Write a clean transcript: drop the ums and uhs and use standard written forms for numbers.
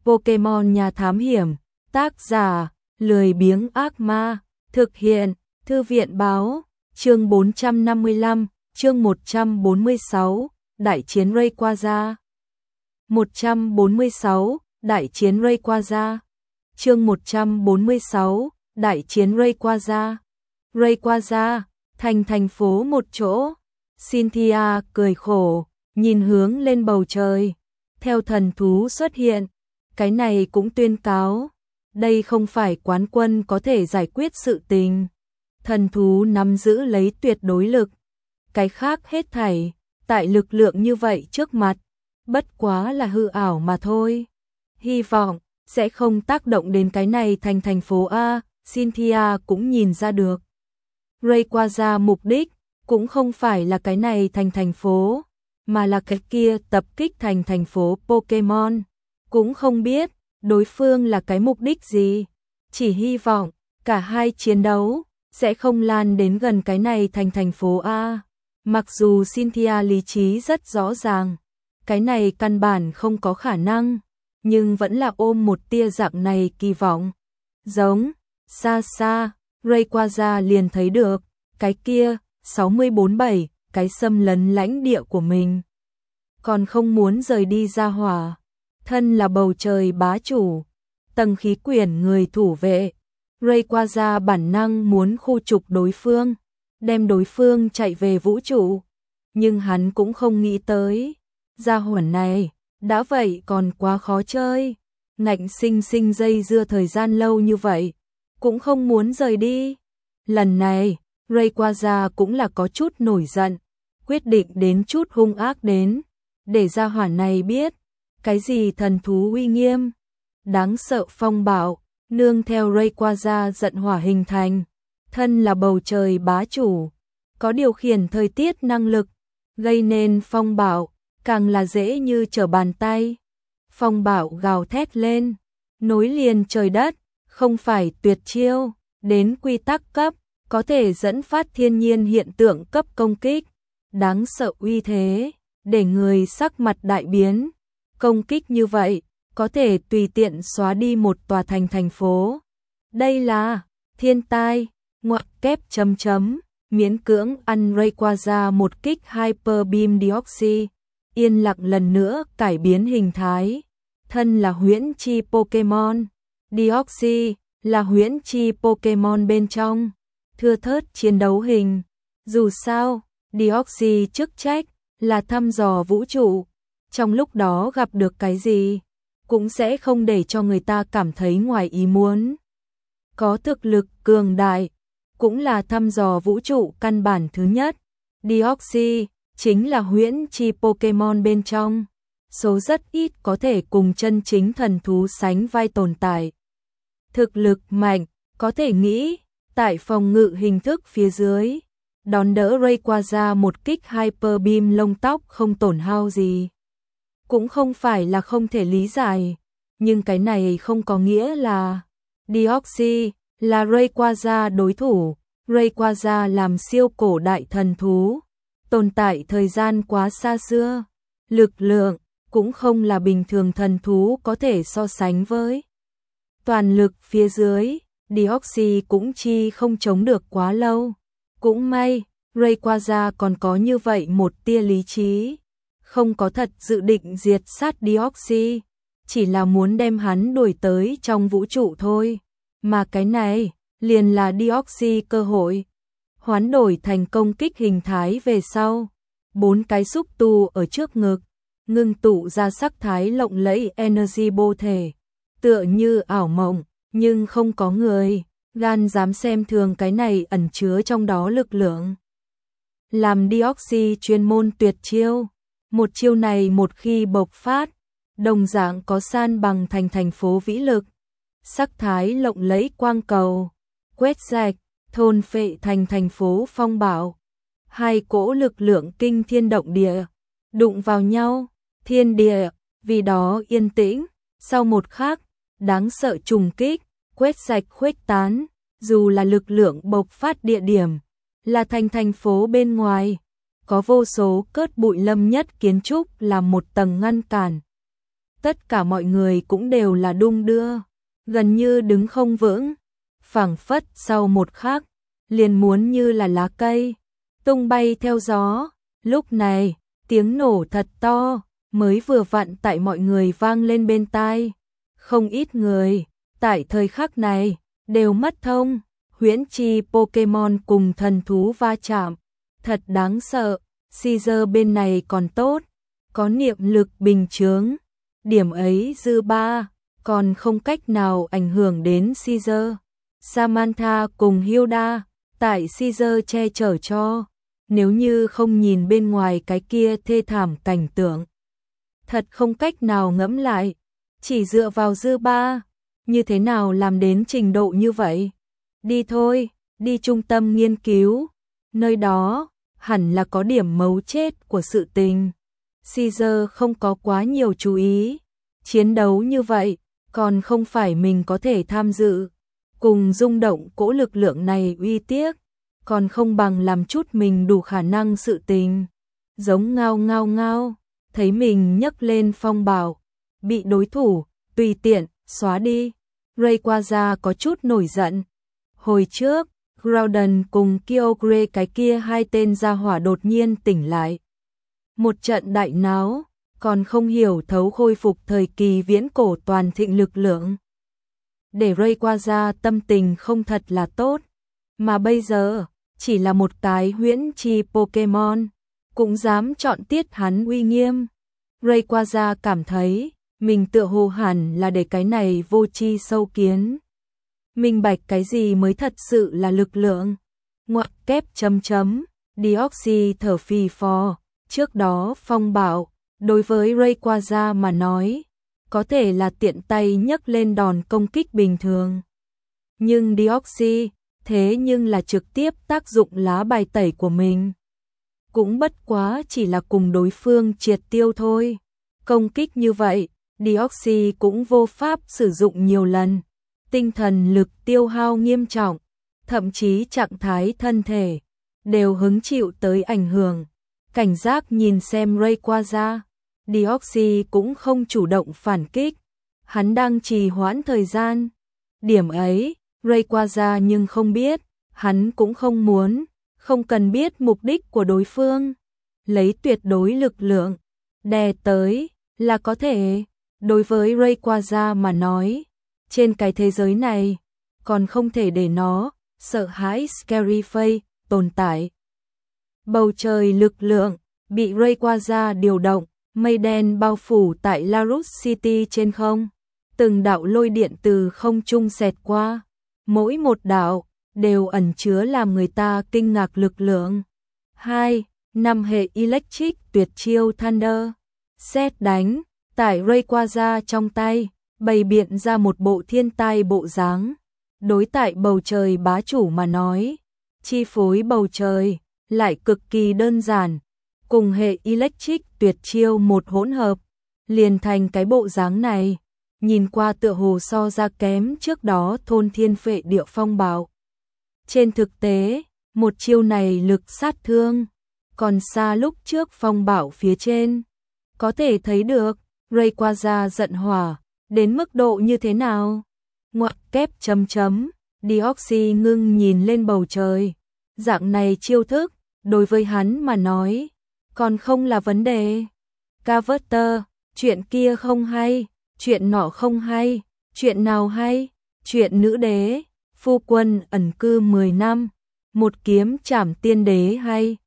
Pokemon nhà thám hiểm, tác giả, lười biếng ác ma, thực hiện, thư viện báo, chương 455, chương 146, đại chiến Rayquaza. 146, đại chiến Rayquaza. Chương 146, đại chiến Rayquaza. Rayquaza, thành phố một chỗ. Cynthia cười khổ, nhìn hướng lên bầu trời. Theo thần thú xuất hiện, cái này cũng tuyên cáo, đây không phải quán quân có thể giải quyết sự tình. Thần thú nắm giữ lấy tuyệt đối lực. Cái khác hết thảy, tại lực lượng như vậy trước mặt, bất quá là hư ảo mà thôi. Hy vọng sẽ không tác động đến cái này thành phố A, Cynthia cũng nhìn ra được. Rayquaza mục đích cũng không phải là cái này thành phố, mà là cái kia tập kích thành phố Pokemon. Cũng không biết đối phương là cái mục đích gì, chỉ hy vọng cả hai chiến đấu sẽ không lan đến gần cái này thành phố A. Mặc dù Cynthia lý trí rất rõ ràng, cái này căn bản không có khả năng, nhưng vẫn là ôm một tia dạng này kỳ vọng. Giống, xa xa, Rayquaza liền thấy được, cái kia, 647, cái xâm lấn lãnh địa của mình. Còn không muốn rời đi ra hỏa, thân là bầu trời bá chủ, tầng khí quyển người thủ vệ. Rayquaza bản năng muốn khu trục đối phương, đem đối phương chạy về vũ trụ. Nhưng hắn cũng không nghĩ tới, gia hỏa này, đã vậy còn quá khó chơi. Ngạnh sinh dây dưa thời gian lâu như vậy, cũng không muốn rời đi. Lần này, Rayquaza cũng là có chút nổi giận, quyết định đến chút hung ác đến, để gia hỏa này biết, cái gì thần thú uy nghiêm, đáng sợ phong bạo, nương theo Rayquaza giận hỏa hình thành, thân là bầu trời bá chủ, có điều khiển thời tiết năng lực, gây nên phong bạo, càng là dễ như trở bàn tay. Phong bạo gào thét lên, nối liền trời đất, không phải tuyệt chiêu, đến quy tắc cấp, có thể dẫn phát thiên nhiên hiện tượng cấp công kích, đáng sợ uy thế, để người sắc mặt đại biến. Công kích như vậy, có thể tùy tiện xóa đi một tòa thành phố. Đây là thiên tai, ngoặc kép miễn cưỡng ăn Rayquaza một kích Hyper Beam Deoxy, yên lặng lần nữa cải biến hình thái. Thân là huyễn chi Pokemon, Deoxy là huyễn chi Pokemon bên trong, thưa thớt chiến đấu hình. Dù sao, Deoxy chức trách là thăm dò vũ trụ, trong lúc đó gặp được cái gì, cũng sẽ không để cho người ta cảm thấy ngoài ý muốn. Có thực lực cường đại, cũng là thăm dò vũ trụ căn bản thứ nhất. Deoxy chính là huyễn chi Pokemon bên trong, số rất ít có thể cùng chân chính thần thú sánh vai tồn tại. Thực lực mạnh, có thể nghĩ, tại phòng ngự hình thức phía dưới, đón đỡ Rayquaza một kích Hyper Beam lông tóc không tổn hao gì. Cũng không phải là không thể lý giải, nhưng cái này không có nghĩa là Deoxy là Rayquaza đối thủ. Rayquaza làm siêu cổ đại thần thú, tồn tại thời gian quá xa xưa, lực lượng cũng không là bình thường thần thú có thể so sánh với. Toàn lực phía dưới, Deoxy cũng chi không chống được quá lâu. Cũng may, Rayquaza còn có như vậy một tia lý trí, không có thật dự định diệt sát Deoxy, chỉ là muốn đem hắn đuổi tới trong vũ trụ thôi. Mà cái này, liền là Deoxy cơ hội. Hoán đổi thành công kích hình thái về sau, 4 cái xúc tu ở trước ngực, ngưng tụ ra sắc thái lộng lẫy energy bô thể, tựa như ảo mộng, nhưng không có người gan dám xem thường cái này ẩn chứa trong đó lực lượng. Làm Deoxy chuyên môn tuyệt chiêu, một chiêu này một khi bộc phát, đồng dạng có san bằng thành phố vĩ lực. Sắc thái lộng lẫy quang cầu, quét sạch, thôn phệ thành phố phong bạo. Hai cỗ lực lượng kinh thiên động địa, đụng vào nhau, thiên địa, vì đó yên tĩnh. Sau một khắc, đáng sợ trùng kích, quét sạch khuếch tán, dù là lực lượng bộc phát địa điểm, là thành phố bên ngoài, có vô số cớt bụi lâm nhất kiến trúc làm một tầng ngăn cản. tất cả mọi người cũng đều là đung đưa, gần như đứng không vững, phảng phất sau một khắc, liền muốn như là lá cây, tung bay theo gió. Lúc này, tiếng nổ thật to, mới vừa vặn tại mọi người vang lên bên tai. Không ít người, tại thời khắc này, đều mất thông, huyễn chi Pokemon cùng thần thú va chạm, thật đáng sợ. Caesar bên này còn tốt, có niệm lực bình chướng, điểm ấy dư ba, còn không cách nào ảnh hưởng đến Caesar. Samantha cùng Hilda, tại Caesar che chở cho, nếu như không nhìn bên ngoài cái kia thê thảm cảnh tượng, thật không cách nào ngẫm lại, chỉ dựa vào dư ba, như thế nào làm đến trình độ như vậy? Đi thôi, đi trung tâm nghiên cứu, nơi đó hẳn là có điểm mấu chốt của sự tình. Caesar không có quá nhiều chú ý, chiến đấu như vậy, còn không phải mình có thể tham dự, cùng rung động cỗ lực lượng này uy tiếc, còn không bằng làm chút mình đủ khả năng sự tình. Giống ngao ngao ngao, thấy mình nhấc lên phong bào, bị đối thủ tùy tiện xóa đi. Rayquaza có chút nổi giận. Hồi trước, Groudon cùng Kyogre cái kia hai tên gia hỏa đột nhiên tỉnh lại. Một trận đại náo, còn không hiểu thấu khôi phục thời kỳ viễn cổ toàn thịnh lực lượng. Để Rayquaza tâm tình không thật là tốt, mà bây giờ, chỉ là một cái huyễn chi Pokemon, cũng dám chọn tiết hắn uy nghiêm. Rayquaza cảm thấy, mình tựa hồ hẳn là để cái này vô tri sâu kiến. Minh bạch cái gì mới thật sự là lực lượng. Ngoặc kép chấm chấm, Deoxy thở phì phò, trước đó phong bạo, đối với Rayquaza mà nói, có thể là tiện tay nhấc lên đòn công kích bình thường. Nhưng Deoxy, thế nhưng là trực tiếp tác dụng lá bài tẩy của mình. Cũng bất quá chỉ là cùng đối phương triệt tiêu thôi. Công kích như vậy, Deoxy cũng vô pháp sử dụng nhiều lần. Tinh thần lực tiêu hao nghiêm trọng, thậm chí trạng thái thân thể, đều hứng chịu tới ảnh hưởng. Cảnh giác nhìn xem Rayquaza, Deoxy cũng không chủ động phản kích. Hắn đang trì hoãn thời gian. Điểm ấy, Rayquaza nhưng không biết, hắn cũng không muốn, không cần biết mục đích của đối phương. Lấy tuyệt đối lực lượng, đè tới, là có thể. Đối với Rayquaza mà nói, trên cái thế giới này, còn không thể để nó, sợ hãi Scary Face, tồn tại. Bầu trời lực lượng, bị Rayquaza điều động, mây đen bao phủ tại Larus City trên không. Từng đạo lôi điện từ không trung xẹt qua, mỗi một đạo, đều ẩn chứa làm người ta kinh ngạc lực lượng. 2. Năm hệ Electric tuyệt chiêu Thunder. Sét đánh, tại Rayquaza trong tay, bày biện ra một bộ thiên tai bộ dáng. Đối tại bầu trời bá chủ mà nói, chi phối bầu trời, lại cực kỳ đơn giản. Cùng hệ Electric tuyệt chiêu một hỗn hợp, liền thành cái bộ dáng này. Nhìn qua tựa hồ so ra kém trước đó thôn thiên phệ địa phong bạo. Trên thực tế, một chiêu này lực sát thương, còn xa lúc trước phong bạo phía trên. Có thể thấy được, Rayquaza giận hỏa, đến mức độ như thế nào? Ngoặc kép chấm chấm, Deoxy ngưng nhìn lên bầu trời. Dạng này chiêu thức, đối với hắn mà nói, còn không là vấn đề. Carver, chuyện kia không hay, chuyện nọ không hay, chuyện nào hay? Chuyện nữ đế, phu quân ẩn cư 10 năm, một kiếm chảm tiên đế hay?